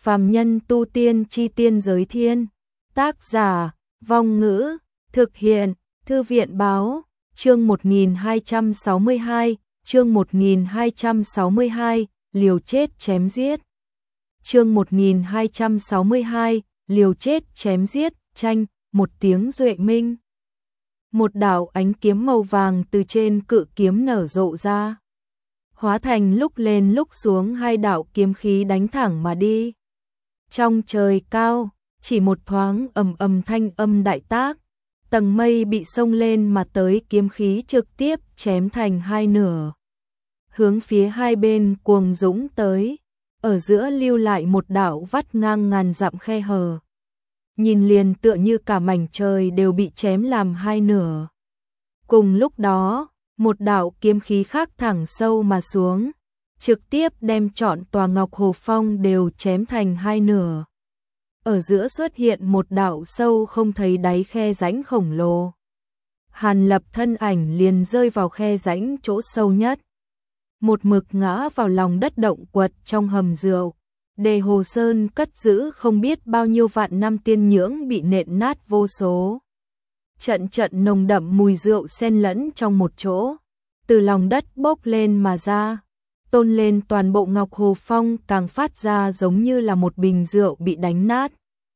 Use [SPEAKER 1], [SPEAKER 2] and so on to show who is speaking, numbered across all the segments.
[SPEAKER 1] Phàm nhân tu tiên chi tiên giới thiên. Tác giả, Vong Ngữ, thực hiện, Thư viện Báo, chương 1262, chương 1262, liều chết chém giết. Chương 1262, liều chết chém giết, tranh, một tiếng duệ minh. Một đạo ánh kiếm màu vàng từ trên cự kiếm nở rộ ra, hóa thành lúc lên lúc xuống hai đạo kiếm khí đánh thẳng mà đi. Trong trời cao, chỉ một thoáng ầm ầm thanh âm đại tác, tầng mây bị xông lên mà tới kiếm khí trực tiếp chém thành hai nửa. Hướng phía hai bên cuồng dũng tới, ở giữa lưu lại một đạo vắt ngang ngàn dặm khe hở. Nhìn liền tựa như cả mảnh trời đều bị chém làm hai nửa. Cùng lúc đó, một đạo kiếm khí khác thẳng sâu mà xuống, trực tiếp đem trọn tòa Ngọc Hồ Phong đều chém thành hai nửa. Ở giữa xuất hiện một đạo sâu không thấy đáy khe rãnh khổng lồ. Hàn Lập thân ảnh liền rơi vào khe rãnh chỗ sâu nhất, một mực ngã vào lòng đất động quật trong hầm rượu. Đề Hồ Sơn cất giữ không biết bao nhiêu vạn năm tiên nhưỡng bị nện nát vô số. Trận trận nồng đậm mùi rượu xen lẫn trong một chỗ, từ lòng đất bốc lên mà ra, tôn lên toàn bộ Ngọc Hồ Phong, càng phát ra giống như là một bình rượu bị đánh nát.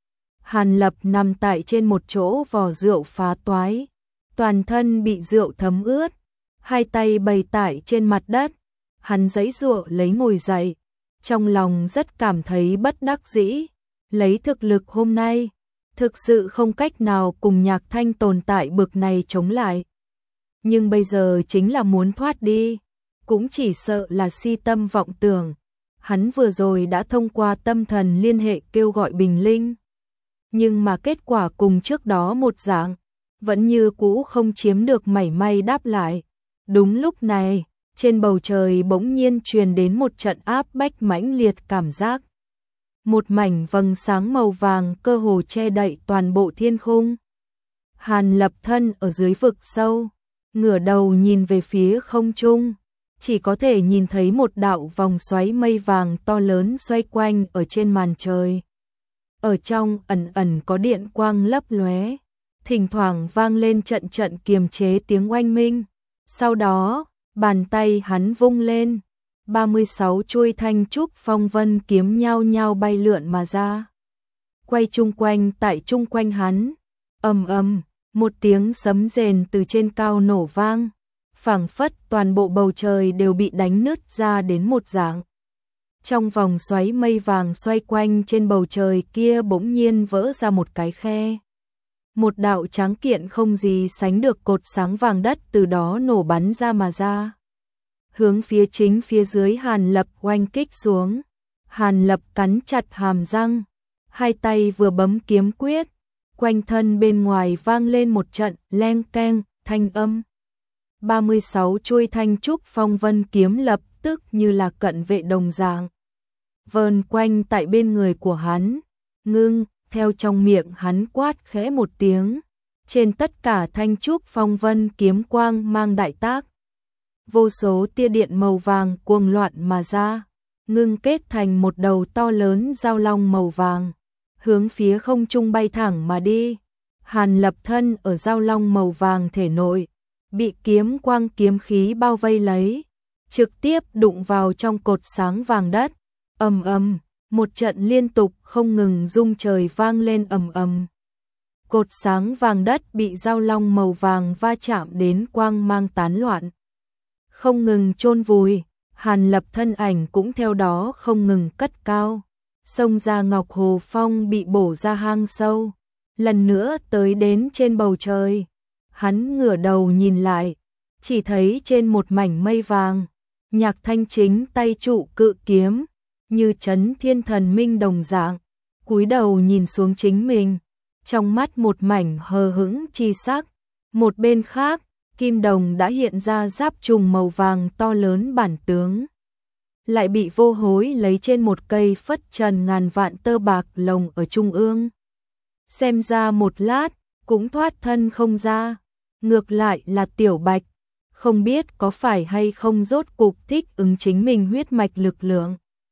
[SPEAKER 1] Hàn Lập nằm tại trên một chỗ vò rượu phá toái, toàn thân bị rượu thấm ướt, hai tay bày tải trên mặt đất, hắn giãy giụa lấy ngồi dậy, trong lòng rất cảm thấy bất đắc dĩ, lấy thực lực hôm nay, thực sự không cách nào cùng Nhạc Thanh tồn tại bực này chống lại. Nhưng bây giờ chính là muốn thoát đi, cũng chỉ sợ là si tâm vọng tưởng. Hắn vừa rồi đã thông qua tâm thần liên hệ kêu gọi Bình Linh, nhưng mà kết quả cùng trước đó một dạng, vẫn như cũ không chiếm được mảy may đáp lại. Đúng lúc này, trên bầu trời bỗng nhiên truyền đến một trận áp bách mãnh liệt cảm giác. Một mảnh vầng sáng màu vàng cơ hồ che đậy toàn bộ thiên khung. Hàn Lập thân ở dưới vực sâu, ngửa đầu nhìn về phía không trung, chỉ có thể nhìn thấy một đạo vòng xoáy mây vàng to lớn xoay quanh ở trên màn trời. Ở trong ẩn ẩn có điện quang lấp lóe, thỉnh thoảng vang lên trận trận kiềm chế tiếng oanh minh. Sau đó, bàn tay hắn vung lên, 36 chuôi thanh trúc phong vân kiếm nhao nhao bay lượn mà ra, quay chung quanh tại chung quanh hắn. Ầm ầm, một tiếng sấm rền từ trên cao nổ vang, phảng phất toàn bộ bầu trời đều bị đánh nứt ra đến một dạng. Trong vòng xoáy mây vàng xoay quanh trên bầu trời kia bỗng nhiên vỡ ra một cái khe. Một đạo tráng kiện không gì sánh được cột sáng vàng đất từ đó nổ bắn ra mà ra, hướng phía chính phía dưới Hàn Lập oanh kích xuống. Hàn Lập cắn chặt hàm răng, hai tay vừa bấm kiếm quyết, quanh thân bên ngoài vang lên một trận leng keng thanh âm. 36 chuôi thanh trúc phong vân kiếm lập tức như là cận vệ đồng dạng vờn quanh tại bên người của hắn. Ngưng, theo trong miệng hắn quát khẽ một tiếng, trên tất cả thanh trúc phong vân kiếm quang mang đại tác. Vô số tia điện màu vàng cuồng loạn mà ra, ngưng kết thành một đầu to lớn dao long màu vàng, hướng phía không trung bay thẳng mà đi. Hàn Lập thân ở dao long màu vàng thể nội, bị kiếm quang kiếm khí bao vây lấy, trực tiếp đụng vào trong cột sáng vàng đất. Ầm ầm, một trận liên tục không ngừng rung trời vang lên ầm ầm. Cột sáng vàng đất bị dao long màu vàng va chạm đến quang mang tán loạn, không ngừng chôn vùi. Hàn Lập thân ảnh cũng theo đó không ngừng cất cao, xông ra Ngọc Hồ Phong bị bổ ra hang sâu, lần nữa tới đến trên bầu trời. Hắn ngửa đầu nhìn lại, chỉ thấy trên một mảnh mây vàng, Nhạc Thanh chính tay trụ cự kiếm, như chấn thiên thần minh đồng dạng, cúi đầu nhìn xuống chính mình, trong mắt một mảnh hờ hững chi sắc. Một bên khác, kim đồng đã hiện ra giáp trùng màu vàng to lớn bản tướng, lại bị Vô Hối lấy trên một cây phất trần ngàn vạn tơ bạc lồng ở trung ương. Xem ra một lát, cũng thoát thân không ra. Ngược lại là Tiểu Bạch, không biết có phải hay không rốt cục thích ứng chính mình huyết mạch lực lượng.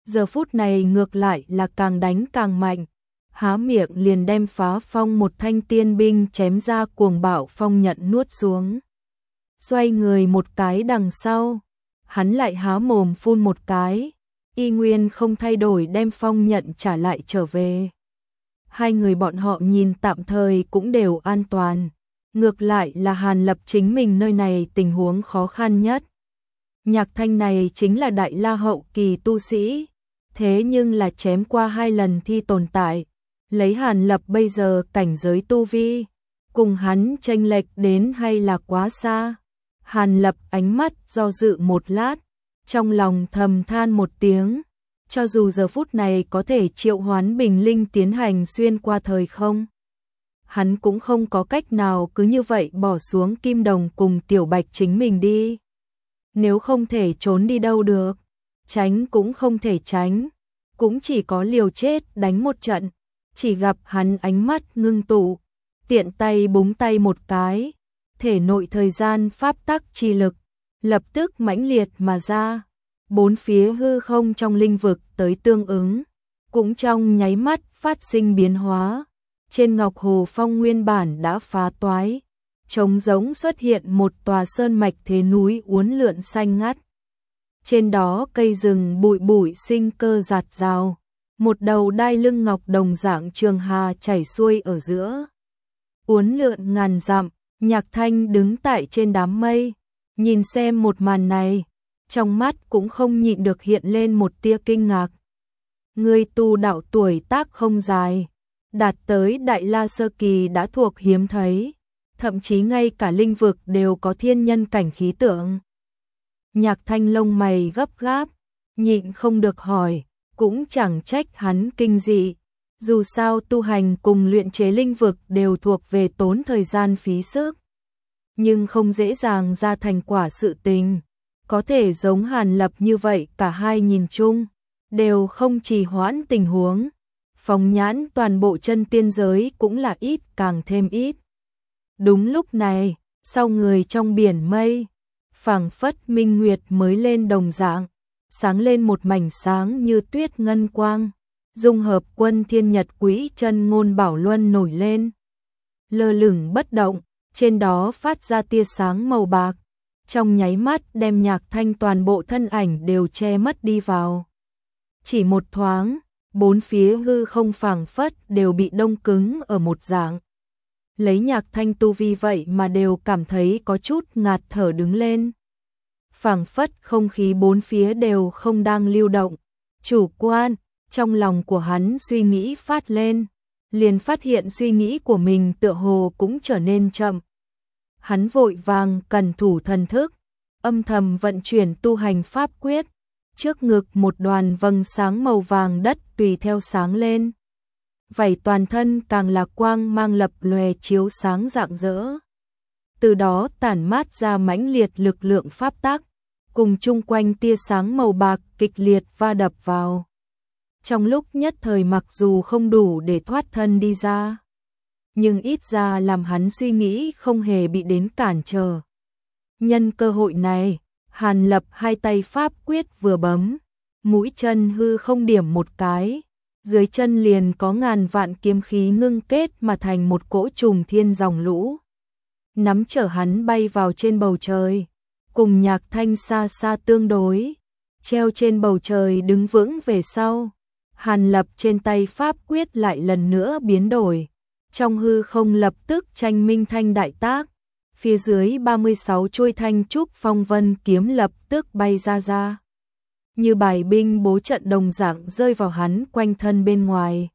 [SPEAKER 1] giờ phút này ngược lại là càng đánh càng mạnh, há miệng liền đem Phá Phong một thanh tiên binh chém ra, cuồng bạo phong nhận nuốt xuống. Xoay người một cái đằng sau, hắn lại há mồm phun một cái, y nguyên không thay đổi đem phong nhận trả lại trở về. Hai người bọn họ nhìn tạm thời cũng đều an toàn, ngược lại là Hàn Lập chính mình nơi này tình huống khó khăn nhất. Nhạc Thanh này chính là đại la hậu kỳ tu sĩ, thế nhưng là chém qua 2 lần thi tồn tại, lấy Hàn Lập bây giờ cảnh giới tu vi, cùng hắn chênh lệch đến hay là quá xa. Hàn Lập ánh mắt do dự một lát, trong lòng thầm than một tiếng, cho dù giờ phút này có thể triệu hoán bình linh tiến hành xuyên qua thời không, hắn cũng không có cách nào cứ như vậy bỏ xuống Kim Đồng cùng Tiểu Bạch chính mình đi. Nếu không thể trốn đi đâu được, tránh cũng không thể tránh, cũng chỉ có liều chết đánh một trận. Chỉ gặp hắn ánh mắt ngưng tụ, tiện tay búng tay một cái, thể nội thời gian pháp tắc chi lực lập tức mãnh liệt mà ra, bốn phía hư không trong linh vực tới tương ứng, cũng trong nháy mắt phát sinh biến hóa. Trên Ngọc Hồ Phong nguyên bản đã phá toái, trống rỗng xuất hiện một tòa sơn mạch thế núi uốn lượn xanh ngắt. Trên đó cây rừng bụi bụi sinh cơ rạt rào, một đầu đai lưng ngọc đồng dạng trường hà chảy xuôi ở giữa. Uốn lượn ngàn dặm, Nhạc Thanh đứng tại trên đám mây, nhìn xem một màn này, trong mắt cũng không nhịn được hiện lên một tia kinh ngạc. Người tu đạo tuổi tác không dài, đạt tới đại la sơ kỳ đã thuộc hiếm thấy, thậm chí ngay cả linh vực đều có thiên nhân cảnh khí tượng. Nhạc Thanh lông mày gấp gáp, nhịn không được hỏi, cũng chẳng trách hắn kinh dị. Dù sao tu hành cùng luyện chế linh vực đều thuộc về tốn thời gian phí sức, nhưng không dễ dàng ra thành quả sự tình. Có thể giống Hàn Lập như vậy, cả hai nhìn chung đều không trì hoãn tình huống, phóng nhãn toàn bộ chân tiên giới cũng là ít càng thêm ít. Đúng lúc này, sau người trong biển mây, phảng phất minh nguyệt mới lên đồng dạng, sáng lên một mảnh sáng như tuyết ngân quang, dung hợp Quân Thiên Nhật Quỹ Chân Ngôn Bảo Luân nổi lên, lơ lửng bất động, trên đó phát ra tia sáng màu bạc, trong nháy mắt đem Nhạc Thanh toàn bộ thân ảnh đều che mất đi vào. Chỉ một thoáng, bốn phía hư không phảng phất đều bị đông cứng ở một dạng. Lấy Nhạc Thanh tu vi vậy mà đều cảm thấy có chút ngạt thở đứng lên. Phảng phất không khí bốn phía đều không đang lưu động. Chủ quan, trong lòng của hắn suy nghĩ phát lên, liền phát hiện suy nghĩ của mình tựa hồ cũng trở nên chậm. Hắn vội vàng cẩn thủ thần thức, âm thầm vận chuyển tu hành pháp quyết, trước ngực một đoàn vầng sáng màu vàng đất tùy theo sáng lên. Vảy toàn thân càng là quang mang lập lòe chiếu sáng rạng rỡ. Từ đó tản mát ra mãnh liệt lực lượng pháp tắc, cùng chung quanh tia sáng màu bạc kịch liệt va đập vào. Trong lúc nhất thời mặc dù không đủ để thoát thân đi ra, nhưng ít ra làm hắn suy nghĩ không hề bị đến cản trở. Nhân cơ hội này, Hàn Lập hai tay pháp quyết vừa bấm, mũi chân hư không điểm một cái, dưới chân liền có ngàn vạn kiếm khí ngưng kết mà thành một cỗ trùng thiên dòng lũ, nắm chở hắn bay vào trên bầu trời, cùng Nhạc Thanh xa xa tương đối, treo trên bầu trời đứng vững về sau. Hàn Lập trên tay pháp quyết lại lần nữa biến đổi, trong hư không lập tức tranh minh thanh đại tác, phía dưới 36 chuôi thanh trúc phong vân kiếm lập tức bay ra. Như bài binh bố trận đồng dạng rơi vào hắn quanh thân bên ngoài.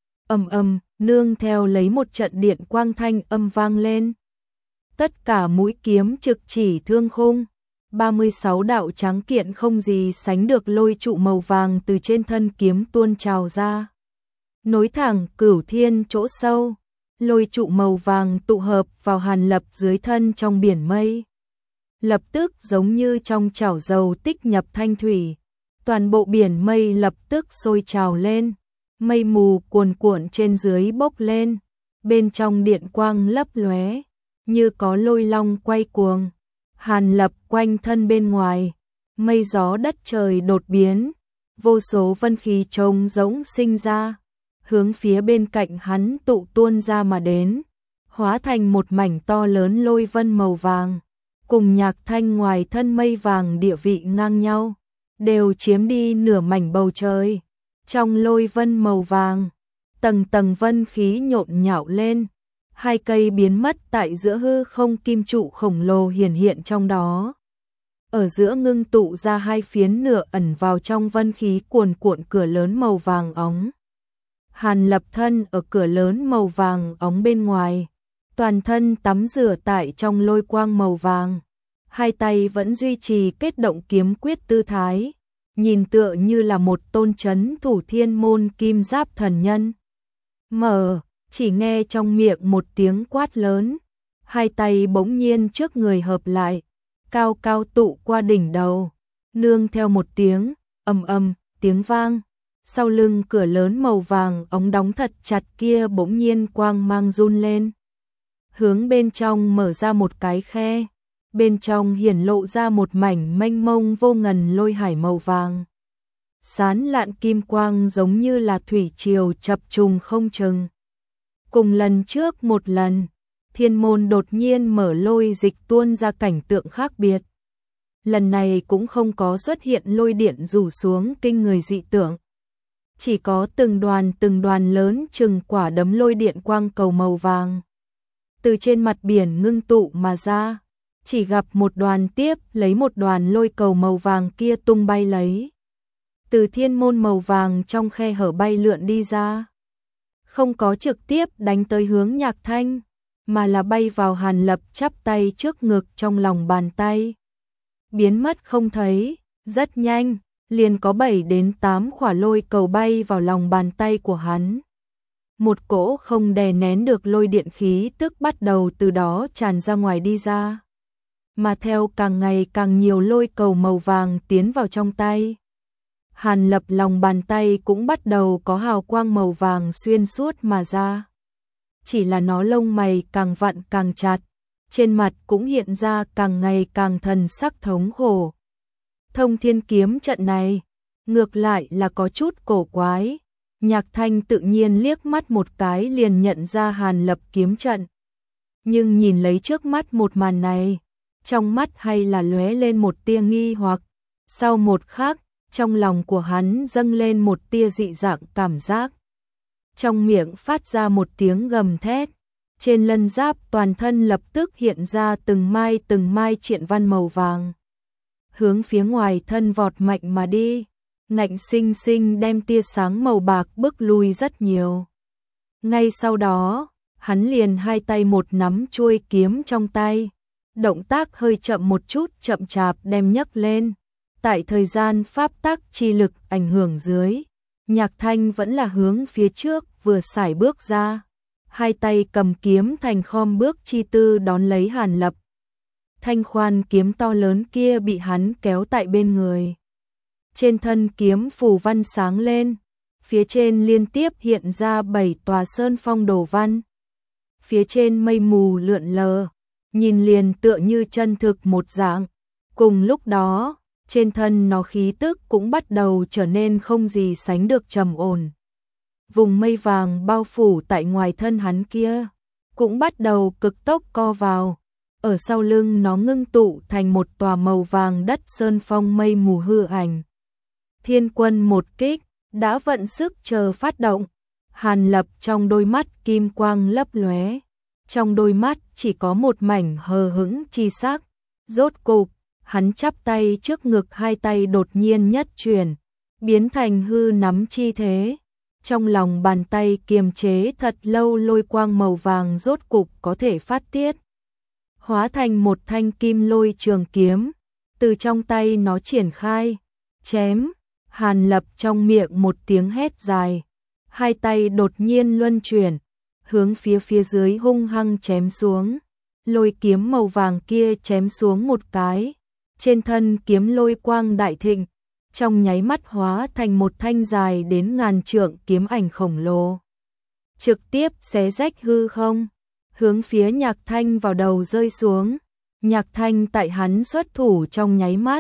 [SPEAKER 1] Nương theo lấy một trận điện quang thanh âm vang lên. Tất cả mũi kiếm trực chỉ thương khung, 36 đạo trắng kiện không gì sánh được lôi trụ màu vàng từ trên thân kiếm tuôn trào ra. Nối thẳng cửu thiên chỗ sâu, lôi trụ màu vàng tụ hợp vào Hàn Lập dưới thân trong biển mây. Lập tức giống như trong chảo dầu tích nhập thanh thủy, toàn bộ biển mây lập tức sôi trào lên, mây mù cuồn cuộn trên dưới bốc lên, bên trong điện quang lấp lóe, như có lôi long quay cuồng. Hàn Lập quanh thân bên ngoài, mây gió đất trời đột biến, vô số vân khí trống rỗng sinh ra, hướng phía bên cạnh hắn tụ tuôn ra mà đến, hóa thành một mảnh to lớn lôi vân màu vàng, cùng Nhạc Thanh ngoài thân mây vàng địa vị ngang nhau, đều chiếm đi nửa mảnh bầu trời. Trong lôi vân màu vàng, tầng tầng vân khí nhộn nhạo lên, hai cây biến mất tại giữa hư không kim trụ khổng lồ hiển hiện trong đó. Ở giữa ngưng tụ ra hai phiến nửa ẩn vào trong vân khí cuồn cuộn cửa lớn màu vàng óng. Hàn Lập thân ở cửa lớn màu vàng óng bên ngoài, toàn thân tắm rửa tại trong lôi quang màu vàng, hai tay vẫn duy trì kết động kiếm quyết tư thái, nhìn tựa như là một tôn trấn thủ thiên môn kim giáp thần nhân. Chỉ nghe trong miệng một tiếng quát lớn, hai tay bỗng nhiên trước người hợp lại, cao cao tụ qua đỉnh đầu, nương theo một tiếng ầm ầm tiếng vang, sau lưng cửa lớn màu vàng óng đóng thật chặt kia bỗng nhiên quang mang run lên, hướng bên trong mở ra một cái khe, bên trong hiển lộ ra một mảnh mênh mông vô ngần lôi hải màu vàng. Sán lạn kim quang giống như là thủy triều chập trùng không chừng. Cùng lần trước một lần, thiên môn đột nhiên mở lôi dịch tuôn ra cảnh tượng khác biệt. Lần này cũng không có xuất hiện lôi điện rủ xuống kinh người dị tượng. Chỉ có từng đoàn lớn chừng quả đấm lôi điện quang cầu màu vàng. Từ trên mặt biển ngưng tụ mà ra, chỉ gặp một đoàn tiếp lấy một đoàn lôi cầu màu vàng kia tung bay lấy. Từ thiên môn màu vàng trong khe hở bay lượn đi ra. Không có trực tiếp đánh tới hướng Nhạc Thanh, mà là bay vào Hàn Lập chắp tay trước ngực trong lòng bàn tay. Biến mất không thấy, rất nhanh, liền có 7 đến 8 quả lôi cầu bay vào lòng bàn tay của hắn. Một cỗ không đè nén được lôi điện khí tức bắt đầu từ đó tràn ra ngoài đi ra. Mà theo càng ngày càng nhiều lôi cầu màu vàng tiến vào trong tay, Hàn Lập lòng bàn tay cũng bắt đầu có hào quang màu vàng xuyên suốt mà ra. Chỉ là nó lông mày càng vặn càng chặt, trên mặt cũng hiện ra càng ngày càng thần sắc thống khổ. Thông thiên kiếm trận này, ngược lại là có chút cổ quái. Nhạc Thanh tự nhiên liếc mắt một cái liền nhận ra Hàn Lập kiếm trận. Nhưng nhìn lấy trước mắt một màn này, trong mắt hay là lóe lên một tia nghi hoặc. Sau một khắc, trong lòng của hắn dâng lên một tia dị dạng cảm giác. Trong miệng phát ra một tiếng gầm thét, trên lân giáp toàn thân lập tức hiện ra từng mai triện văn màu vàng. Hướng phía ngoài thân vọt mạnh mà đi, ngạnh sinh sinh đem tia sáng màu bạc bước lui rất nhiều. Ngay sau đó, hắn liền hai tay một nắm chuôi kiếm trong tay, động tác hơi chậm một chút chậm chạp đem nhấc lên. Tại thời gian pháp tắc chi lực ảnh hưởng dưới, Nhạc Thanh vẫn là hướng phía trước vừa sải bước ra, hai tay cầm kiếm thành khom bước chi tư đón lấy Hàn Lập. Thanh khoan kiếm to lớn kia bị hắn kéo tại bên người. Trên thân kiếm phù văn sáng lên, phía trên liên tiếp hiện ra 7 tòa sơn phong đồ văn. Phía trên mây mù lượn lờ, nhìn liền tựa như chân thực một dạng. Cùng lúc đó, trên thân nó khí tức cũng bắt đầu trở nên không gì sánh được trầm ổn. Vùng mây vàng bao phủ tại ngoài thân hắn kia, cũng bắt đầu cực tốc co vào. Ở sau lưng nó ngưng tụ thành một tòa màu vàng đất sơn phong mây mù hư ảnh. Thiên quân một kích, đã vận sức chờ phát động. Hàn Lập trong đôi mắt kim quang lấp lóe. Trong đôi mắt chỉ có một mảnh hờ hững chi sắc. Rốt cục, hắn chắp tay trước ngực, hai tay đột nhiên nhất chuyển, biến thành hư nắm chi thế. Trong lòng bàn tay kiềm chế thật lâu lôi quang màu vàng rốt cục có thể phát tiết. Hóa thành một thanh kim lôi trường kiếm, từ trong tay nó triển khai, chém. Hàn Lập trong miệng một tiếng hét dài, hai tay đột nhiên luân chuyển, hướng phía dưới hung hăng chém xuống. Lôi kiếm màu vàng kia chém xuống một cái, trên thân kiếm lôi quang đại thịnh, trong nháy mắt hóa thành một thanh dài đến ngàn trượng kiếm ảnh khổng lồ. Trực tiếp xé rách hư không, hướng phía Nhạc Thanh vào đầu rơi xuống. Nhạc Thanh tại hắn xuất thủ trong nháy mắt,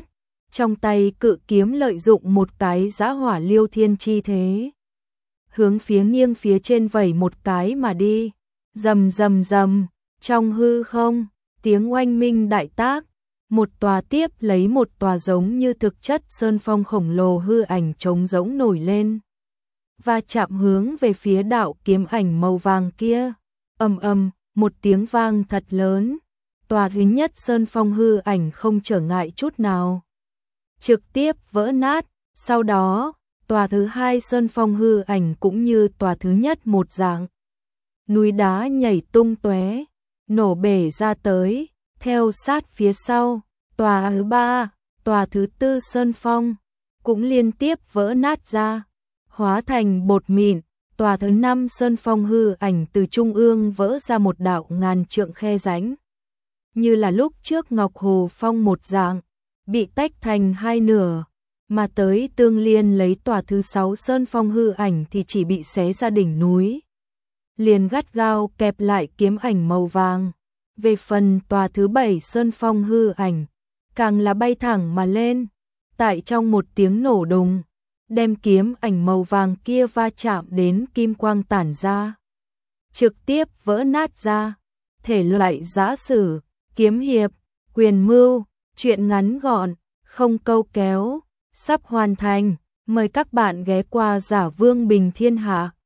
[SPEAKER 1] trong tay cự kiếm lợi dụng một cái giã hỏa liêu thiên chi thế. Hướng phía nghiêng phía trên vẩy một cái mà đi, rầm rầm rầm, trong hư không, tiếng oanh minh đại tác, một tòa tiếp lấy một tòa giống như thực chất sơn phong khổng lồ hư ảnh trống rỗng nổi lên. Và chạm hướng về phía đạo kiếm ảnh màu vàng kia, ầm ầm, một tiếng vang thật lớn, tòa thứ nhất sơn phong hư ảnh không trở ngại chút nào, trực tiếp vỡ nát, sau đó, tòa thứ hai sơn phong hư ảnh cũng như tòa thứ nhất một dạng. Núi đá nhảy tung tóe, nổ bể ra tới, theo sát phía sau, tòa thứ ba, tòa thứ tư sơn phong, cũng liên tiếp vỡ nát ra, hóa thành bột mịn, tòa thứ năm sơn phong hư ảnh từ trung ương vỡ ra một đạo ngàn trượng khe rãnh. Như là lúc trước Ngọc Hồ Phong một dạng, bị tách thành hai nửa, mà tới tương liên lấy tòa thứ sáu sơn phong hư ảnh thì chỉ bị xé ra đỉnh núi. Liền gắt gao kẹp lại kiếm ảnh màu vàng. Về phần tòa thứ bảy sơn phong hư ảnh, càng là bay thẳng mà lên, tại trong một tiếng nổ đùng, đem kiếm ảnh màu vàng kia va chạm đến kim quang tản ra, trực tiếp vỡ nát ra. Thể loại giã sử, kiếm hiệp, quyền mưu, truyện ngắn gọn, không câu kéo, sắp hoàn thành, mời các bạn ghé qua Giả Vương Bình Thiên Hạ.